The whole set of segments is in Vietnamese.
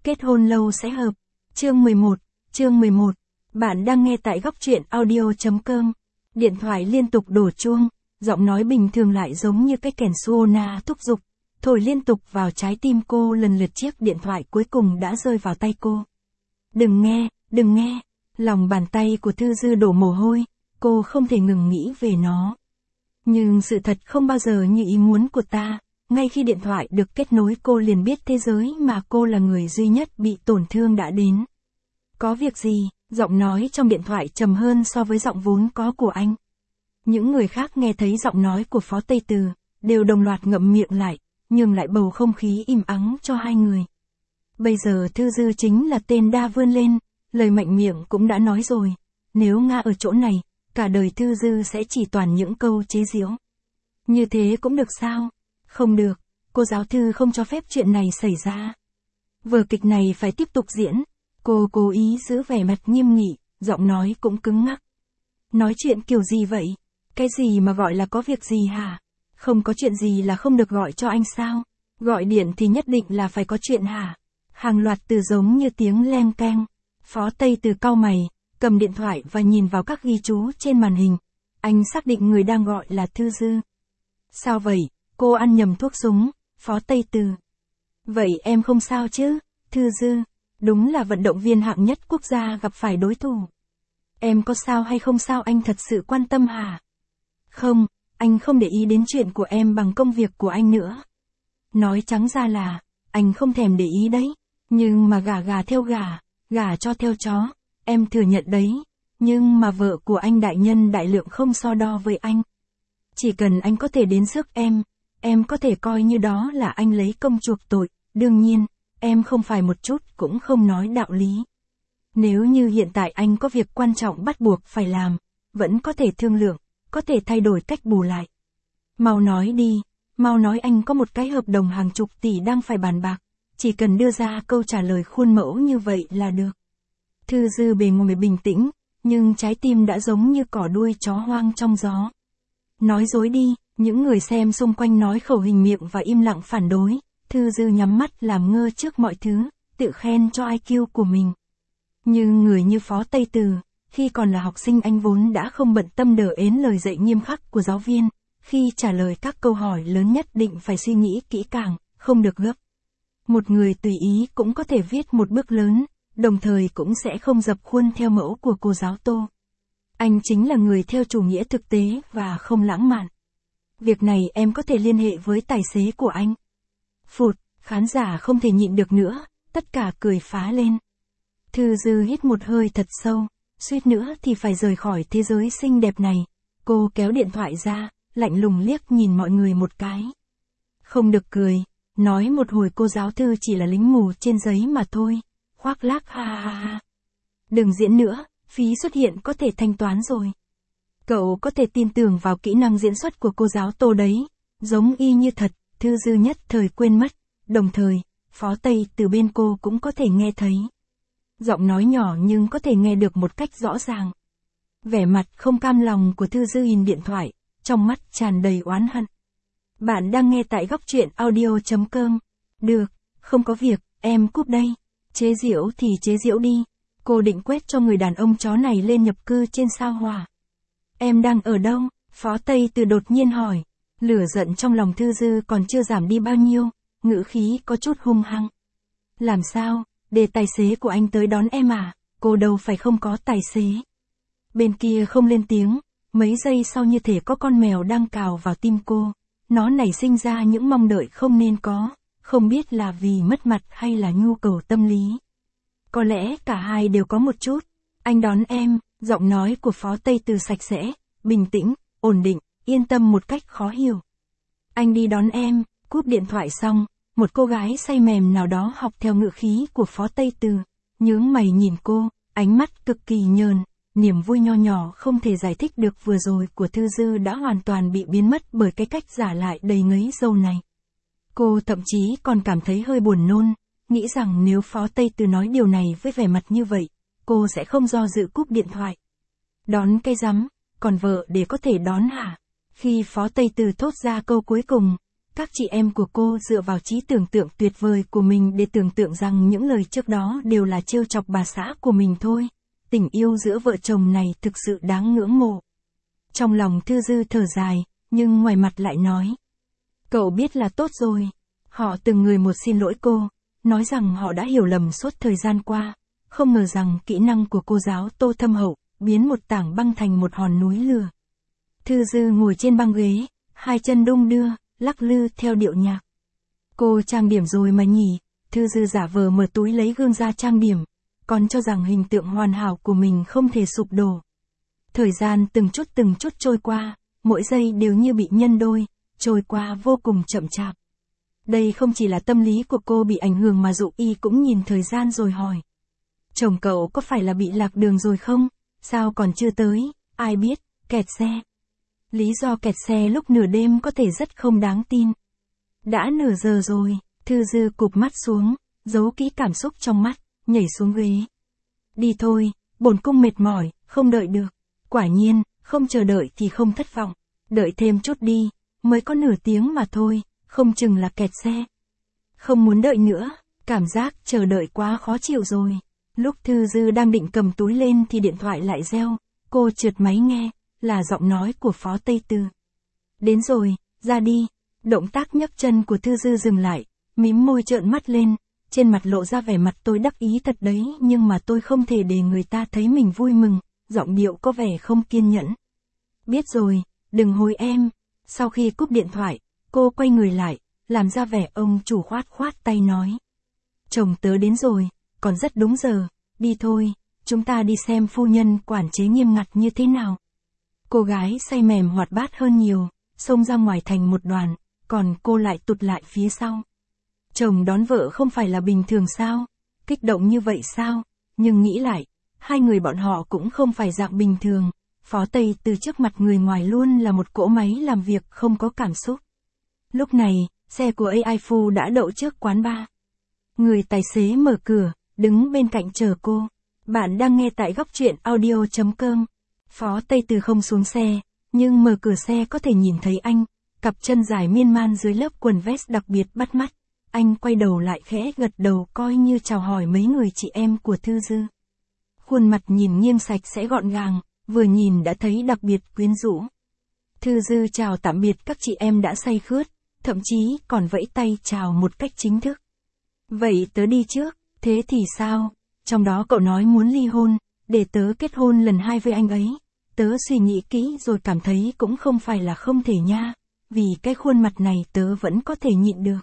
Kết hôn lâu sẽ hợp. Chương 11. Bạn đang nghe tại góc truyện audio.com. Điện thoại liên tục đổ chuông, giọng nói bình thường lại giống như cái kèn Suona thúc giục, thổi liên tục vào trái tim cô. Lần lượt chiếc điện thoại cuối cùng đã rơi vào tay cô. Đừng nghe. Lòng bàn tay của Thư Dư đổ mồ hôi, cô không thể ngừng nghĩ về nó. Nhưng sự thật không bao giờ như ý muốn của ta. Ngay khi điện thoại được kết nối cô liền biết thế giới mà cô là người duy nhất bị tổn thương đã đến. Có việc gì? Giọng nói trong điện thoại trầm hơn so với giọng vốn có của anh. Những người khác nghe thấy giọng nói của Phó Tây Từ, đều đồng loạt ngậm miệng lại, nhường lại bầu không khí im ắng cho hai người. Bây giờ Thư Dư chính là tên đa vươn lên, lời mạnh miệng cũng đã nói rồi. Nếu Nga ở chỗ này, cả đời Thư Dư sẽ chỉ toàn những câu chế giễu. Như thế cũng được sao? Không được, cô giáo Thư không cho phép chuyện này xảy ra. Vở kịch này phải tiếp tục diễn. Cô cố ý giữ vẻ mặt nghiêm nghị, giọng nói cũng cứng ngắc. Nói chuyện kiểu gì vậy? Cái gì mà gọi là có việc gì hả? Không có chuyện gì là không được gọi cho anh sao? Gọi điện thì nhất định là phải có chuyện hả? Hàng loạt từ giống như tiếng leng keng. Phó Tây Từ cau mày, cầm điện thoại và nhìn vào các ghi chú trên màn hình. Anh xác định người đang gọi là Thư Dư. Sao vậy? Cô ăn nhầm thuốc súng. Phó Tây Từ. Vậy em không sao chứ? Thư Dư. Đúng là vận động viên hạng nhất quốc gia gặp phải đối thủ. Em có sao hay không sao anh thật sự quan tâm hả? Không, anh không để ý đến chuyện của em bằng công việc của anh nữa. Nói trắng ra là, anh không thèm để ý đấy. Nhưng mà gà theo gà, gà cho theo chó, em thừa nhận đấy. Nhưng mà vợ của anh đại nhân đại lượng không so đo với anh. Chỉ cần anh có thể đến rước em có thể coi như đó là anh lấy công chuộc tội. Đương nhiên, em không phải một chút cũng không nói đạo lý. Nếu như hiện tại anh có việc quan trọng bắt buộc phải làm, vẫn có thể thương lượng, có thể thay đổi cách bù lại. Mau nói đi, mau nói anh có một cái hợp đồng hàng chục tỷ đang phải bàn bạc, chỉ cần đưa ra câu trả lời khuôn mẫu như vậy là được. Thư Dư bề ngoài bình tĩnh, nhưng trái tim đã giống như cỏ đuôi chó hoang trong gió. Nói dối đi, những người xem xung quanh nói khẩu hình miệng và im lặng phản đối. Thư Dư nhắm mắt làm ngơ trước mọi thứ, tự khen cho IQ của mình. Nhưng người như Phó Tây Từ, khi còn là học sinh anh vốn đã không bận tâm đờ ến lời dạy nghiêm khắc của giáo viên, khi trả lời các câu hỏi lớn nhất định phải suy nghĩ kỹ càng, không được gấp. Một người tùy ý cũng có thể viết một bước lớn, đồng thời cũng sẽ không dập khuôn theo mẫu của cô giáo Tô. Anh chính là người theo chủ nghĩa thực tế và không lãng mạn. Việc này em có thể liên hệ với tài xế của anh. Phụt, khán giả không thể nhịn được nữa, tất cả cười phá lên. Thư Dư hít một hơi thật sâu, suýt nữa thì phải rời khỏi thế giới xinh đẹp này. Cô kéo điện thoại ra, lạnh lùng liếc nhìn mọi người một cái. Không được cười, nói một hồi cô giáo Thư chỉ là lính mù trên giấy mà thôi. Khoác lác ha. Đừng diễn nữa, phí xuất hiện có thể thanh toán rồi. Cậu có thể tin tưởng vào kỹ năng diễn xuất của cô giáo Tô đấy, giống y như thật. Thư Dư nhất thời quên mất, đồng thời, Phó Tây Từ bên cô cũng có thể nghe thấy. Giọng nói nhỏ nhưng có thể nghe được một cách rõ ràng. Vẻ mặt không cam lòng của Thư Dư nhìn điện thoại, trong mắt tràn đầy oán hận. Bạn đang nghe tại góc truyện audio.com. Được, không có việc, em cúp đây. Chế giễu thì chế giễu đi. Cô định quét cho người đàn ông chó này lên nhập cư trên sao Hỏa. Em đang ở đâu? Phó Tây Từ đột nhiên hỏi. Lửa giận trong lòng Thư Dư còn chưa giảm đi bao nhiêu, ngữ khí có chút hung hăng. Làm sao, để tài xế của anh tới đón em à? Cô đâu phải không có tài xế. Bên kia không lên tiếng, mấy giây sau như thể có con mèo đang cào vào tim cô. Nó nảy sinh ra những mong đợi không nên có, không biết là vì mất mặt hay là nhu cầu tâm lý. Có lẽ cả hai đều có một chút. Anh đón em, giọng nói của Phó Tây Từ sạch sẽ, bình tĩnh, ổn định, yên tâm một cách khó hiểu. Anh đi đón em. Cúp điện thoại xong, một cô gái say mềm nào đó học theo ngữ khí của Phó Tây Từ, nhướng mày nhìn cô, ánh mắt cực kỳ nhờn, niềm vui nho nhỏ không thể giải thích được vừa rồi của Thư Dư đã hoàn toàn bị biến mất bởi cái cách giả lại đầy ngấy dâu này. Cô thậm chí còn cảm thấy hơi buồn nôn, nghĩ rằng nếu Phó Tây Từ nói điều này với vẻ mặt như vậy, cô sẽ không do dự cúp điện thoại. Đón cái rắm, còn vợ để có thể đón hả? Khi Phó Tây Từ thốt ra câu cuối cùng, Các chị em của cô dựa vào trí tưởng tượng tuyệt vời của mình để tưởng tượng rằng những lời trước đó đều là trêu chọc bà xã của mình thôi. Tình yêu giữa vợ chồng này thực sự đáng ngưỡng mộ. Trong lòng Thư Dư thở dài, nhưng ngoài mặt lại nói. Cậu biết là tốt rồi. Họ từng người một xin lỗi cô, nói rằng họ đã hiểu lầm suốt thời gian qua. Không ngờ rằng kỹ năng của cô giáo Tô thâm hậu, biến một tảng băng thành một hòn núi lửa. Thư Dư ngồi trên băng ghế, hai chân đung đưa, lắc lư theo điệu nhạc. Cô trang điểm rồi mà nhỉ? Thư Dư giả vờ mở túi lấy gương ra trang điểm, còn cho rằng hình tượng hoàn hảo của mình không thể sụp đổ. Thời gian từng chút trôi qua, mỗi giây đều như bị nhân đôi, trôi qua vô cùng chậm chạp. Đây không chỉ là tâm lý của cô bị ảnh hưởng mà Dụ Y cũng nhìn thời gian rồi hỏi. Chồng cậu có phải là bị lạc đường rồi không? Sao còn chưa tới? Ai biết, kẹt xe. Lý do kẹt xe lúc nửa đêm có thể rất không đáng tin. Đã nửa giờ rồi, Thư Dư cụp mắt xuống, giấu kỹ cảm xúc trong mắt, nhảy xuống ghế. Đi thôi, bổn cung mệt mỏi, không đợi được. Quả nhiên, không chờ đợi thì không thất vọng. Đợi thêm chút đi, mới có nửa tiếng mà thôi, không chừng là kẹt xe. Không muốn đợi nữa, cảm giác chờ đợi quá khó chịu rồi. Lúc Thư Dư đang định cầm túi lên thì điện thoại lại reo, cô trượt máy nghe, là giọng nói của Phó Tây Từ. Đến rồi, ra đi. Động tác nhấc chân của Thư Dư dừng lại, mím môi trợn mắt lên, trên mặt lộ ra vẻ mặt tôi đắc ý thật đấy, nhưng mà tôi không thể để người ta thấy mình vui mừng, giọng điệu có vẻ không kiên nhẫn. Biết rồi, đừng hối em. Sau khi cúp điện thoại, cô quay người lại, làm ra vẻ ông chủ khoát tay nói. Chồng tớ đến rồi, còn rất đúng giờ, đi thôi, chúng ta đi xem phu nhân quản chế nghiêm ngặt như thế nào. Cô gái say mềm hoạt bát hơn nhiều, xông ra ngoài thành một đoàn, còn cô lại tụt lại phía sau. Chồng đón vợ không phải là bình thường sao? Kích động như vậy sao? Nhưng nghĩ lại, hai người bọn họ cũng không phải dạng bình thường. Phó Tây Từ trước mặt người ngoài luôn là một cỗ máy làm việc không có cảm xúc. Lúc này, xe của AI Phu đã đậu trước quán bar. Người tài xế mở cửa, đứng bên cạnh chờ cô. Bạn đang nghe tại góc truyện audio.com. Phó Tây Từ không xuống xe, nhưng mở cửa xe có thể nhìn thấy anh, cặp chân dài miên man dưới lớp quần vest đặc biệt bắt mắt. Anh quay đầu lại khẽ gật đầu coi như chào hỏi mấy người chị em của Thư Dư. Khuôn mặt nhìn nghiêng sạch sẽ gọn gàng, vừa nhìn đã thấy đặc biệt quyến rũ. Thư Dư chào tạm biệt các chị em đã say khướt, thậm chí còn vẫy tay chào một cách chính thức. Vậy tớ đi trước, thế thì sao? Trong đó cậu nói muốn ly hôn, để tớ kết hôn lần 2 với anh ấy. Tớ suy nghĩ kỹ rồi cảm thấy cũng không phải là không thể nha, vì cái khuôn mặt này tớ vẫn có thể nhịn được.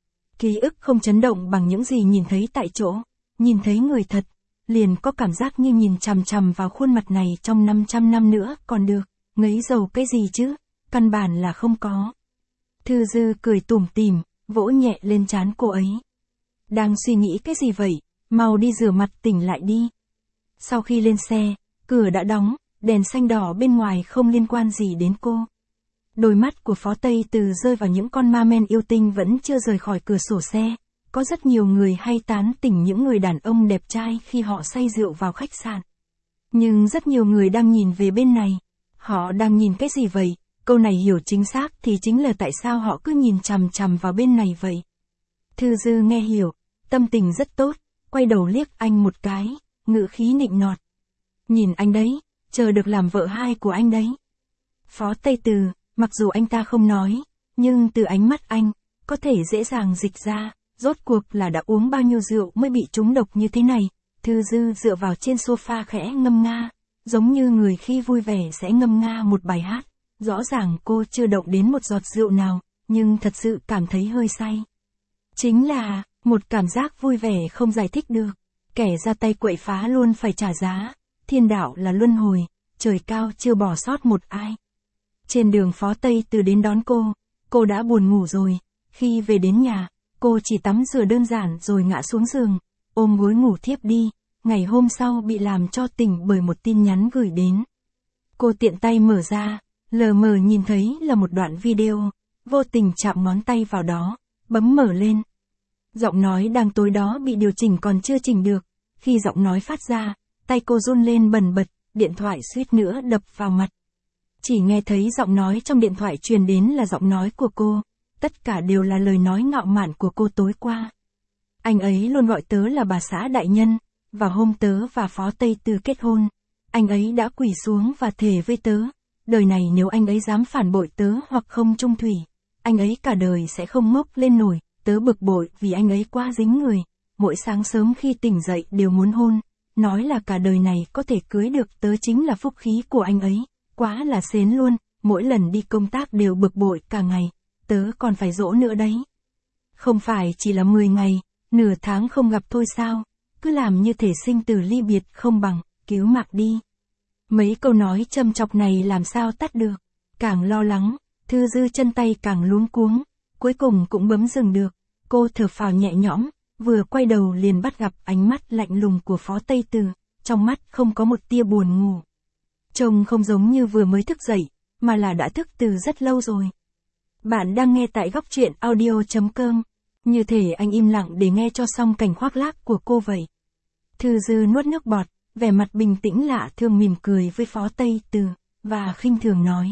Ký ức không chấn động bằng những gì nhìn thấy tại chỗ, nhìn thấy người thật, liền có cảm giác như nhìn chằm chằm vào khuôn mặt này trong 500 năm nữa còn được, ngấy dầu cái gì chứ, căn bản là không có. Thư Dư cười tủm tỉm, vỗ nhẹ lên trán cô ấy. Đang suy nghĩ cái gì vậy, mau đi rửa mặt tỉnh lại đi. Sau khi lên xe, cửa đã đóng, đèn xanh đỏ bên ngoài không liên quan gì đến cô. Đôi mắt của Phó Tây Từ rơi vào những con ma men yêu tinh vẫn chưa rời khỏi cửa sổ xe. Có rất nhiều người hay tán tỉnh những người đàn ông đẹp trai khi họ say rượu vào khách sạn. Nhưng rất nhiều người đang nhìn về bên này. Họ đang nhìn cái gì vậy? Câu này hiểu chính xác thì chính là tại sao họ cứ nhìn chằm chằm vào bên này vậy. Thư Dư nghe hiểu, tâm tình rất tốt, quay đầu liếc anh một cái, ngữ khí nịnh nọt. Nhìn anh đấy, chờ được làm vợ hai của anh đấy. Phó Tây Từ, mặc dù anh ta không nói, nhưng từ ánh mắt anh, có thể dễ dàng dịch ra, rốt cuộc là đã uống bao nhiêu rượu mới bị trúng độc như thế này. Thư Dư dựa vào trên sofa khẽ ngâm nga, giống như người khi vui vẻ sẽ ngâm nga một bài hát. Rõ ràng cô chưa động đến một giọt rượu nào, nhưng thật sự cảm thấy hơi say. Chính là, một cảm giác vui vẻ không giải thích được. Kẻ ra tay quậy phá luôn phải trả giá. Thiên đạo là luân hồi, trời cao chưa bỏ sót một ai. Trên đường Phó Tây Từ đến đón cô đã buồn ngủ rồi. Khi về đến nhà, cô chỉ tắm rửa đơn giản rồi ngã xuống giường, ôm gối ngủ thiếp đi. Ngày hôm sau bị làm cho tỉnh bởi một tin nhắn gửi đến. Cô tiện tay mở ra, lờ mờ nhìn thấy là một đoạn video, vô tình chạm ngón tay vào đó, bấm mở lên. Giọng nói đang tối đó bị điều chỉnh còn chưa chỉnh được. Khi giọng nói phát ra, tay cô run lên bần bật, điện thoại suýt nữa đập vào mặt. Chỉ nghe thấy giọng nói trong điện thoại truyền đến là giọng nói của cô. tất cả đều là lời nói ngạo mạn của cô tối qua. Anh ấy luôn gọi tớ là bà xã đại nhân, và hôm tớ và Phó Tây Từ kết hôn, anh ấy đã quỳ xuống và thề với tớ, đời này nếu anh ấy dám phản bội tớ hoặc không trung thủy, anh ấy cả đời sẽ không ngóc lên nổi. Tớ bực bội vì anh ấy quá dính người, mỗi sáng sớm khi tỉnh dậy đều muốn hôn, nói là cả đời này có thể cưới được tớ chính là phúc khí của anh ấy, quá là xến luôn, mỗi lần đi công tác đều bực bội cả ngày, tớ còn phải dỗ nữa đấy. Không phải chỉ là 10 ngày, nửa tháng không gặp thôi sao, cứ làm như thể sinh tử ly biệt không bằng, cứu mạng đi. Mấy câu nói châm chọc này làm sao tắt được, càng lo lắng, Thư Dư chân tay càng luống cuống, cuối cùng cũng bấm dừng được, cô thở phào nhẹ nhõm, vừa quay đầu liền bắt gặp ánh mắt lạnh lùng của Phó Tây Từ, trong mắt không có một tia buồn ngủ. Trông không giống như vừa mới thức dậy, mà là đã thức từ rất lâu rồi. Bạn đang nghe tại góc truyện audio.com, như thể anh im lặng để nghe cho xong cảnh khoác lác của cô vậy. Thư Dư nuốt nước bọt, vẻ mặt bình tĩnh lạ thường mỉm cười với Phó Tây Từ, và khinh thường nói.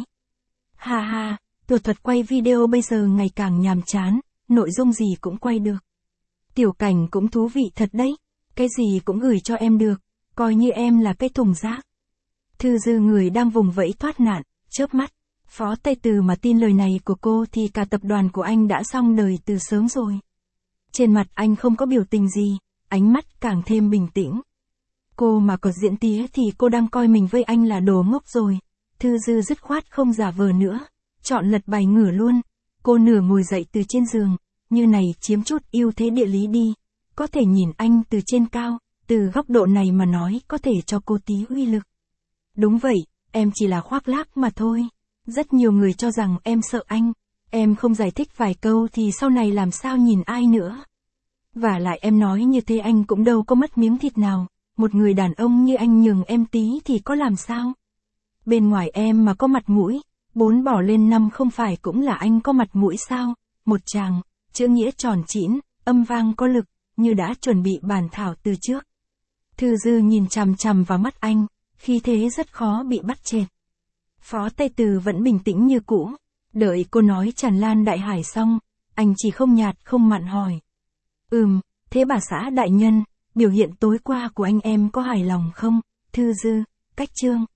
Ha ha, thủ thuật quay video bây giờ ngày càng nhàm chán, nội dung gì cũng quay được. Tiểu cảnh cũng thú vị thật đấy, cái gì cũng gửi cho em được, coi như em là cái thùng rác. Thư Dư người đang vùng vẫy thoát nạn, chớp mắt. Phó Tây Từ mà tin lời này của cô thì cả tập đoàn của anh đã xong đời từ sớm rồi. Trên mặt anh không có biểu tình gì, ánh mắt càng thêm bình tĩnh. Cô mà có diễn tía thì cô đang coi mình với anh là đồ ngốc rồi. Thư Dư dứt khoát không giả vờ nữa, chọn lật bài ngửa luôn. Cô nửa ngồi dậy từ trên giường, như này chiếm chút ưu thế địa lý đi. Có thể nhìn anh từ trên cao, từ góc độ này mà nói có thể cho cô tí uy lực. Đúng vậy, em chỉ là khoác lác mà thôi. Rất nhiều người cho rằng em sợ anh, em không giải thích vài câu thì sau này làm sao nhìn ai nữa. Và lại em nói như thế anh cũng đâu có mất miếng thịt nào, một người đàn ông như anh nhường em tí thì có làm sao. Bên ngoài em mà có mặt mũi, 4 bỏ lên 5 không phải cũng là anh có mặt mũi sao, một chàng, chữ nghĩa tròn trĩn, âm vang có lực, như đã chuẩn bị bàn thảo từ trước. Thư Dư nhìn chằm chằm vào mắt anh, khi thế rất khó bị bắt chẹt. Phó Tây Từ vẫn bình tĩnh như cũ, đợi cô nói tràn lan đại hải xong, anh chỉ không nhạt không mặn hỏi. Thế bà xã đại nhân, biểu hiện tối qua của anh em có hài lòng không? Thư Dư, cách chương.